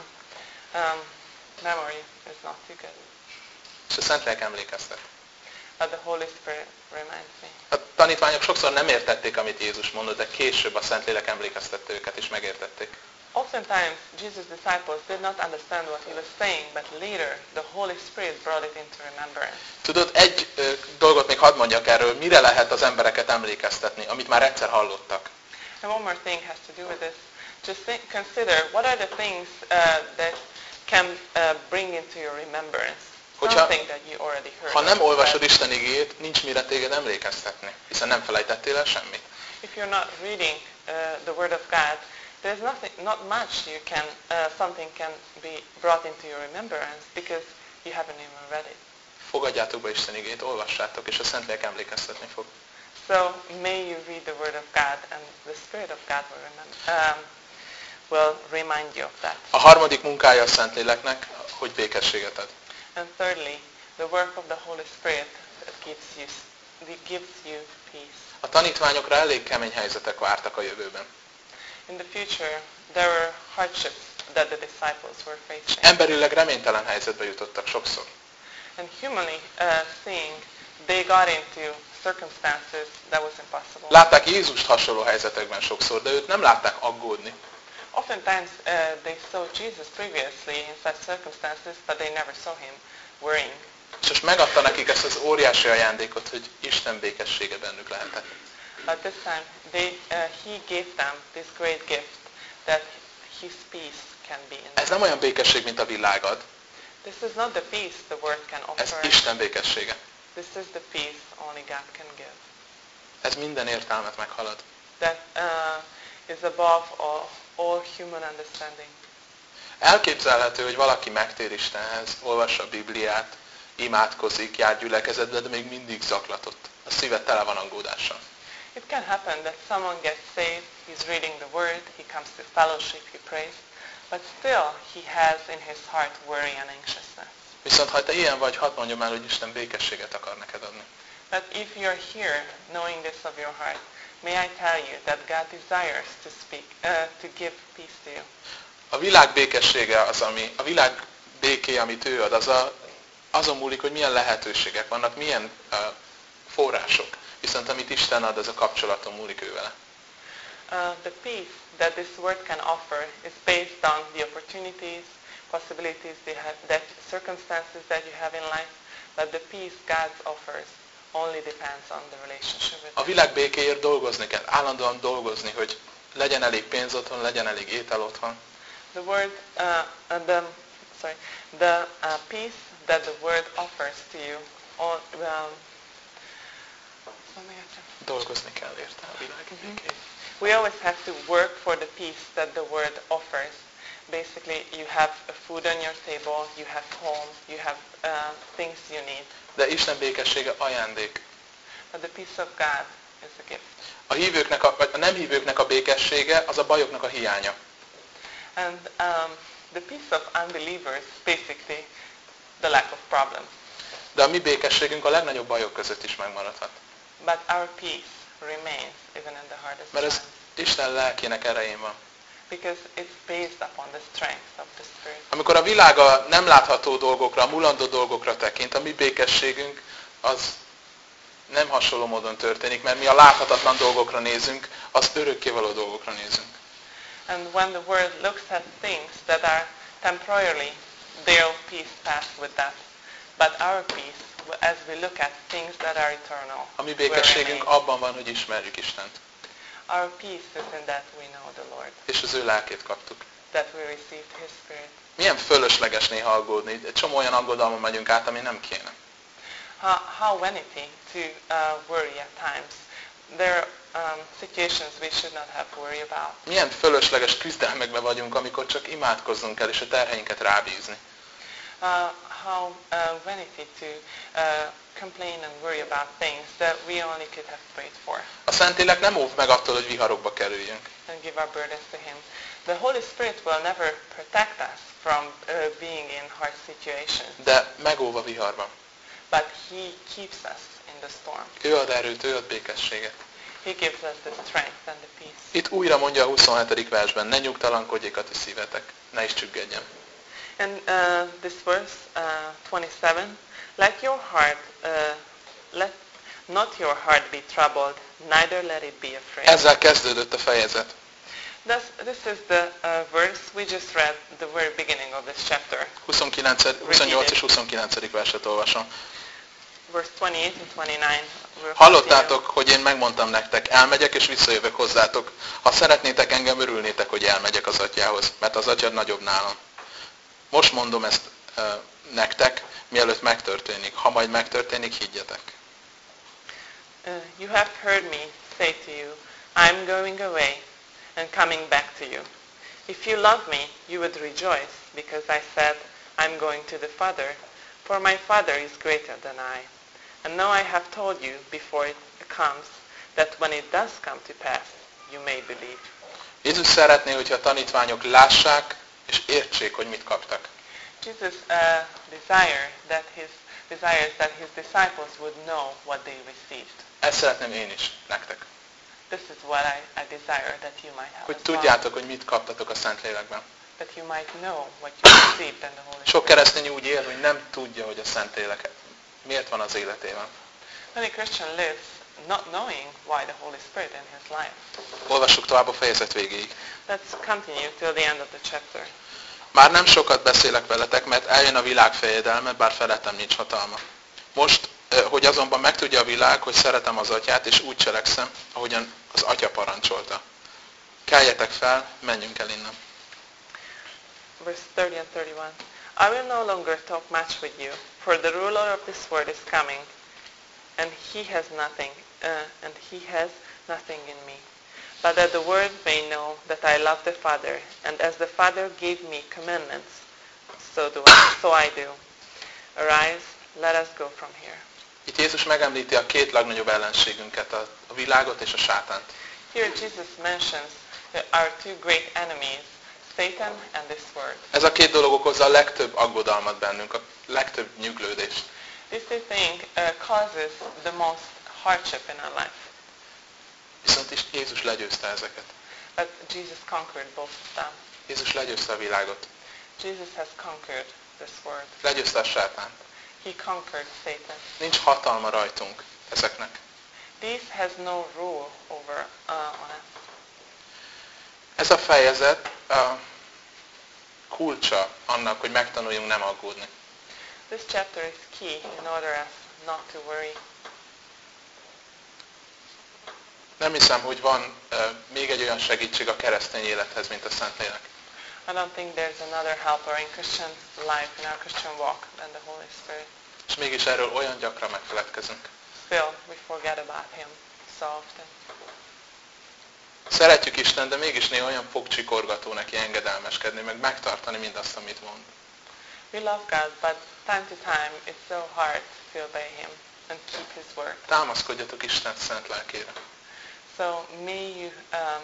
Speaker 2: memory is not too good.
Speaker 1: És a Szentlélek emlékeztet.
Speaker 2: But the Holy Spirit reminds me.
Speaker 1: A tanítványok sokszor nem értették, amit Jézus mondott, de később a Szentlélek emlékeztette őket, és megértették.
Speaker 2: Oftentimes, Jesus' disciples did not understand what He was saying, but later the Holy Spirit brought it into remembrance.
Speaker 1: Tudod, egy dolgot még hadd mondjak erről, mire lehet az embereket emlékeztetni, amit már egyszer hallottak.
Speaker 2: And one more thing has to do with this. Just consider what are the things that can bring into your remembrance. Something that you already heard.
Speaker 1: Ha nem olvasod Isten igéjét, nincs mire téged emlékeztetni, hiszen nem felejtettél el semmit.
Speaker 2: If you're not reading the Word of God, there's not much you can, something can be brought into your remembrance because you haven't even read it.
Speaker 1: Fogadjátok be Isten igéjét, olvassátok, és a Szentlélek emlékeztetni fog.
Speaker 2: So may you read the Word of God, and the Spirit of God will will remind you of that.
Speaker 1: A harmadik munkája a Szentléleknek, hogy békességet ad.
Speaker 2: And thirdly, the work of the Holy Spirit that gives you peace.
Speaker 1: A tanítványokra elég kemény helyzetek vártak a jövőben.
Speaker 2: In the future, there were hardships that the disciples were facing.
Speaker 1: Emberileg reménytelen helyzetbe jutottak sokszor.
Speaker 2: And humanly seeing, they got into circumstances that was impossible.
Speaker 1: Látták Jézust hasonló helyzetekben sokszor, de őt nem látták aggódni.
Speaker 2: Oftentimes, they saw Jesus previously in such circumstances, but they never saw him worrying.
Speaker 1: És most megadta nekik ezt az óriási ajándékot, hogy Isten békessége bennük lehetett.
Speaker 2: But this time, he gave them this great gift that his peace can be in
Speaker 1: Ez
Speaker 2: them.
Speaker 1: nem olyan békesség, mint a világ ad.
Speaker 2: This is not the peace the world can
Speaker 1: Ez
Speaker 2: offer.
Speaker 1: Isten békessége.
Speaker 2: This is the peace only God can give.
Speaker 1: Ez minden értelmet meghalad.
Speaker 2: That is above all human understanding.
Speaker 1: Elképzelhető, hogy valaki megtér Istenhez, olvassa a Bibliát, imádkozik, jár gyülekezetbe, de még mindig zaklatott. A szíve tele van aggódással.
Speaker 2: It can happen that someone gets saved, he's reading the Word, he comes to fellowship, he prays, but still he has in his heart worry and anxiousness.
Speaker 1: Viszont ha te ilyen vagy, hadd mondjam el, hogy Isten békességet akar neked adni.
Speaker 2: But if you're here knowing this of your heart, may I tell you that God desires to give peace to you.
Speaker 1: A világ békessége a világ béké, amit ő ad, azon múlik, hogy milyen lehetőségek vannak, milyen források. Viszont amit Isten ad, az a kapcsolaton múlik ő vele.
Speaker 2: The peace that this world can offer is based on the opportunities, possibilities, circumstances that you have in life, but the peace God offers only depends on the relationship with
Speaker 1: A világ békéért dolgozni kell, állandóan dolgozni, hogy legyen elég pénz otthon, legyen elég étel otthon.
Speaker 2: The peace that the world offers to you,
Speaker 1: Dolgozni kell érte a világ békéért.
Speaker 2: we always have to work for the peace that the world offers. Basically, you have food on your table, you have home, you have things you need.
Speaker 1: De Isten békessége ajándék.
Speaker 2: But the peace of God is a gift.
Speaker 1: A hívőknek, vagy a nem hívőknek a békessége az a bajoknak a hiánya.
Speaker 2: And the peace of unbelievers, basically, the lack of problems.
Speaker 1: De a mi békességünk a legnagyobb bajok között is megmaradhat.
Speaker 2: But our peace remains even in the hardest
Speaker 1: Mert ez
Speaker 2: times.
Speaker 1: Isten lelkének erején van.
Speaker 2: Because it's based upon the strength of the Spirit.
Speaker 1: Amikor a világ a nem látható dolgokra, a mulandó dolgokra tekint, a mi békességünk az nem hasonló módon történik, mert mi a láthatatlan dolgokra nézünk, az örökkévaló dolgokra nézünk.
Speaker 2: And when the world looks at things that are temporarily, their peace passed with that. But our peace, as we look at things that are eternal,
Speaker 1: A mi
Speaker 2: will
Speaker 1: békességünk
Speaker 2: remain.
Speaker 1: abban van, hogy ismerjük Istent.
Speaker 2: Our peace is in that we know the Lord,
Speaker 1: És az ő lelkét kaptuk.
Speaker 2: that we received His Spirit.
Speaker 1: Milyen fölösleges néha aggódni. Egy csomó olyan aggodalma megyünk át, ami nem kéne.
Speaker 2: How vanity to worry at times. There are situations we should not have worry about.
Speaker 1: Milyen fölösleges küzdelmekben vagyunk, amikor csak imádkozzunk kell, és a terheinket rábízni.
Speaker 2: How vanity to complain and worry about things that we only could have prayed for
Speaker 1: A Szentlélek nem óv meg attól, hogy viharokba kerüljünk.
Speaker 2: and give our burdens to Him. The Holy Spirit will never protect us from being in hard situations,
Speaker 1: De megóv a viharban.
Speaker 2: but He keeps us in the storm.
Speaker 1: Ő ad erőt, ő ad békességet.
Speaker 2: He gives us the strength and the peace.
Speaker 1: Itt újra mondja a 27. versben, ne nyugtalankodjék a ti szívetek, ne is csüggedjen.
Speaker 2: And this verse, 27, let not your heart be troubled, neither let it be afraid.
Speaker 1: Ezzel kezdődött a fejezet.
Speaker 2: This is the verse we just read, the very beginning of this chapter.
Speaker 1: 28 és 29. verset olvasom.
Speaker 2: Verse 28 and 29. we'll
Speaker 1: Hallottátok, hogy én megmondtam nektek, elmegyek és visszajövök hozzátok. Ha szeretnétek engem, örülnétek, hogy elmegyek az atyához, mert az atya nagyobb nálam. Most mondom ezt nektek, mielőtt megtörténik. Ha majd megtörténik, higgyetek.
Speaker 2: You have heard me say to you, I'm going away and coming back to you. If you love me, you would rejoice, because I said, I'm going to the Father, for my Father is greater than I. And now I have told you before it comes, that when it does come to pass, you may believe.
Speaker 1: Jézus szeretné, hogyha a tanítványok lássák és értsék, hogy mit kaptak.
Speaker 2: Jesus desires that his disciples would know what they received.
Speaker 1: Ezt szeretném én is nektek.
Speaker 2: This is what I desire that you might have
Speaker 1: Hogy
Speaker 2: as well.
Speaker 1: tudjátok, hogy mit kaptatok a Szentlélekben.
Speaker 2: That you might know what you received in the Holy
Speaker 1: Sok
Speaker 2: Spirit.
Speaker 1: keresztény úgy él, hogy nem tudja, hogy a Szentlélek miért van az életében.
Speaker 2: Many Christian lives not knowing why the Holy Spirit in his life.
Speaker 1: Olvassuk tovább a fejezet végéig.
Speaker 2: Let's continue till the end of the chapter.
Speaker 1: Már nem sokat beszélek veletek, mert eljön a világ fejedelme, bár felettem nincs hatalma. Most, hogy azonban megtudja a világ, hogy szeretem az atyát, és úgy cselekszem, ahogyan az atya parancsolta. Keljetek fel, menjünk el innen.
Speaker 2: Verse 30 and 31. I will no longer talk much with you, for the ruler of this world is coming, and he has nothing in me. But that the world may know that I love the Father, and as the Father gave me commandments, so I do. Arise, let us go from here.
Speaker 1: Itt Jézus megemlíti a két legnagyobb ellenségünket, a világot és a sátánt.
Speaker 2: Here Jesus mentions our two great enemies, Satan and this world.
Speaker 1: Ez a két dolog okozza a legtöbb aggodalmat bennünk, a legtöbb nyüglődést.
Speaker 2: This two things causes the most hardship in our life.
Speaker 1: Viszont is Jézus legyőzte ezeket.
Speaker 2: But Jesus conquered both of them.
Speaker 1: Jézus legyőzte a világot.
Speaker 2: Jesus has conquered this world.
Speaker 1: Legyőzte a sátánt.
Speaker 2: He conquered Satan.
Speaker 1: Nincs hatalma rajtunk ezeknek.
Speaker 2: This has no rule over on us.
Speaker 1: Ez a fejezet kulcsa annak, hogy megtanuljunk nem aggódni.
Speaker 2: This chapter is key in order us not to worry.
Speaker 1: Nem hiszem, hogy van még egy olyan segítség a keresztény élethez, mint a Szentlélek.
Speaker 2: I don't think there's another helper in Christian life, in our Christian walk, than the Holy Spirit.
Speaker 1: És mégis erről olyan gyakran megfeledkezünk.
Speaker 2: Still, we forget about Him so often.
Speaker 1: Szeretjük Isten, de mégis néha olyan fogcsikorgató neki engedelmeskedni, meg megtartani mindazt, amit mond.
Speaker 2: We love God, but time to time it's so hard to obey Him and keep His word.
Speaker 1: Támaszkodjatok Isten szent lelkére.
Speaker 2: So may you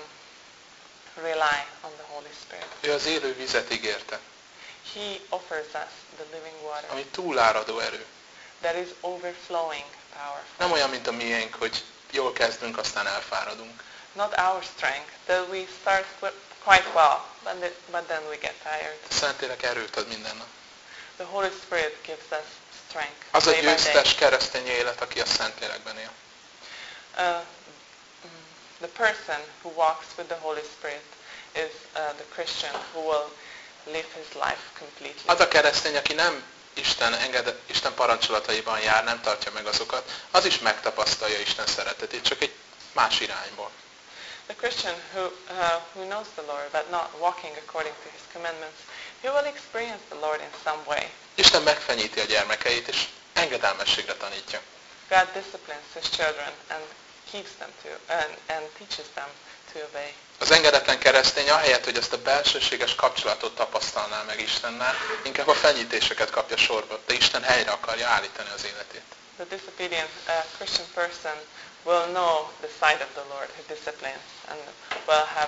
Speaker 2: rely on the Holy Spirit.
Speaker 1: Ő az élő vizet ígérte,
Speaker 2: He offers us the living water
Speaker 1: ami túláradó erő.
Speaker 2: that is overflowing power.
Speaker 1: Nem olyan, mint a miénk, hogy jól kezdünk, aztán elfáradunk.
Speaker 2: Not our strength, that we start quite well, but then we get tired.
Speaker 1: A Szentlélek erőt ad minden nap.
Speaker 2: The Holy Spirit gives us strength
Speaker 1: Az a
Speaker 2: day by day.
Speaker 1: győztes keresztény élet, aki a Szentlélekben él.
Speaker 2: The person who walks with the Holy Spirit is the Christian who will live his life completely.
Speaker 1: Az a keresztény, aki nem Isten parancsolataiban jár, nem tartja meg azokat, az is megtapasztalja Isten szeretetét, csak egy más irányból.
Speaker 2: The Christian who knows the Lord but not walking according to His commandments, he will experience the Lord in some way.
Speaker 1: Isten megfenyíti a gyermekeit, és engedelmességre tanítja.
Speaker 2: God disciplines His children and keeps them and teaches them to obey.
Speaker 1: Az engedetlen keresztény ahelyett, hogy ezt a belsőséges kapcsolatot tapasztalná meg Istennel, inkább a fenyítéseket kapja sorba, de Isten helyre akarja állítani az életét.
Speaker 2: The disobedient Christian person will know the side of the Lord who disciplines and will have.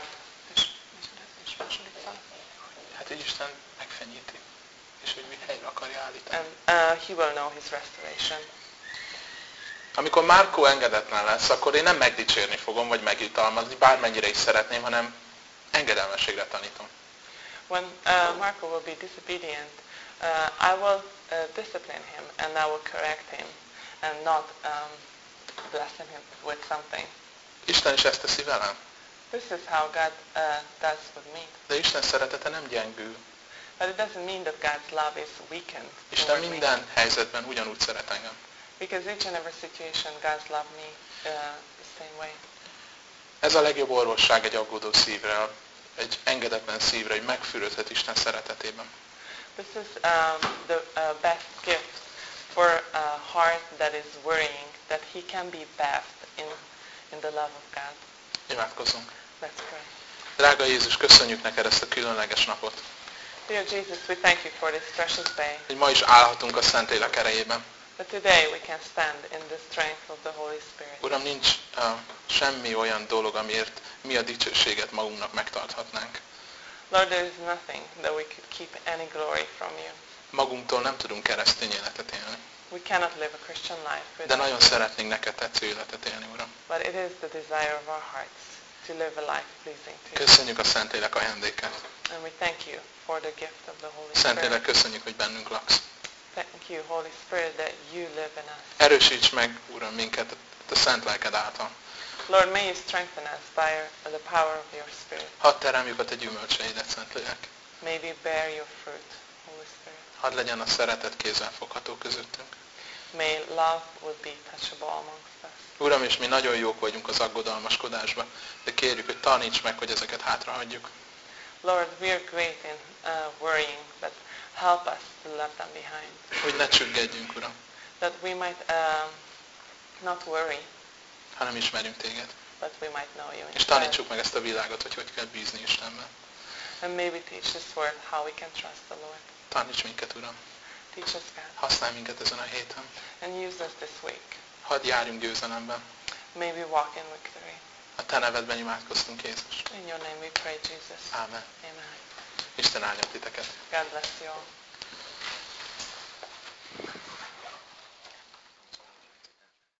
Speaker 1: Hát így Isten megfenyíti, és hogy helyre akarja állítani.
Speaker 2: And he will know His restoration.
Speaker 1: Amikor Márkó engedetlen lesz, akkor én nem megdicsérni fogom, vagy megjutalmazni, bármennyire is szeretném, hanem engedelmességre tanítom.
Speaker 2: When Marco will be disobedient, I will discipline him and I will correct him and not blessing him with something.
Speaker 1: Isten is ezt teszi velem.
Speaker 2: This is how God does with me.
Speaker 1: De Isten szeretete nem gyengül.
Speaker 2: But it doesn't mean that God's love is weakened
Speaker 1: Isten
Speaker 2: toward me.
Speaker 1: minden helyzetben ugyanúgy szeret engem.
Speaker 2: Because each and every situation, God's love me the same way.
Speaker 1: Ez a legjobb orvosság egy aggódó szívre, egy engedetlen szívre, hogy megfürödhet Isten szeretetében.
Speaker 2: This is the best gift for a heart that is worrying, that he can be bathed in the love of God.
Speaker 1: Imádkozzunk.
Speaker 2: Let's pray.
Speaker 1: Drága Jézus, köszönjük neked ezt a különleges napot.
Speaker 2: Dear Jesus, we thank you for this precious day,
Speaker 1: Hogy ma is állhatunk a Szentlélek erejében.
Speaker 2: But today we can stand in the strength of the Holy Spirit.
Speaker 1: Uram, nincs semmi olyan dolog, amiért mi a dicsőséget magunknak megtarthatnánk.
Speaker 2: Lord, there is nothing that we could keep any glory from you.
Speaker 1: Magunktól nem tudunk keresztény életet élni.
Speaker 2: We cannot live a Christian life
Speaker 1: De nagyon
Speaker 2: without you.
Speaker 1: szeretnénk neked tetsző életet élni, Uram.
Speaker 2: But it is the desire of our hearts to live a life pleasing to you.
Speaker 1: Köszönjük a Szentlélek ajándékát.
Speaker 2: And we thank you for the gift of the Holy
Speaker 1: Szentlélek,
Speaker 2: Spirit.
Speaker 1: köszönjük, hogy bennünk laksz.
Speaker 2: Thank you, Holy Spirit, that you live in us.
Speaker 1: Erősíts meg, Uram, minket a Szent Lelked által.
Speaker 2: Lord, may you strengthen us by the power of your Spirit.
Speaker 1: Hadd teremjük a te gyümölcseidet, Szentlélek.
Speaker 2: May we bear your fruit, Holy Spirit.
Speaker 1: Hadd legyen a szeretet kézzelfogható közöttünk.
Speaker 2: May love would be touchable amongst us.
Speaker 1: Uram, és mi nagyon jók vagyunk az aggodalmaskodásba, de kérjük, hogy taníts meg, hogy ezeket hátrahagyjuk.
Speaker 2: Lord, we are great in worrying, but help us to leave them behind.
Speaker 1: Hogy ne csüggedjünk, Uram,
Speaker 2: That we might not worry,
Speaker 1: hanem ismerjünk téged.
Speaker 2: but we might know you
Speaker 1: És
Speaker 2: instead.
Speaker 1: tanítsuk meg ezt a világot, hogy hogy kell bízni Istenben.
Speaker 2: And may we teach this word how we can trust the Lord.
Speaker 1: Taníts minket, Uram.
Speaker 2: Teach us, God.
Speaker 1: Használj minket ezen a héten.
Speaker 2: And use us this week.
Speaker 1: Hadd járjunk győzelemben.
Speaker 2: May we walk in victory.
Speaker 1: A te nevedben imádkoztunk, Jézus.
Speaker 2: In your name we pray, Jesus.
Speaker 1: Ámen.
Speaker 2: Amen.
Speaker 1: Isten áldjon titeket.
Speaker 2: God bless you all.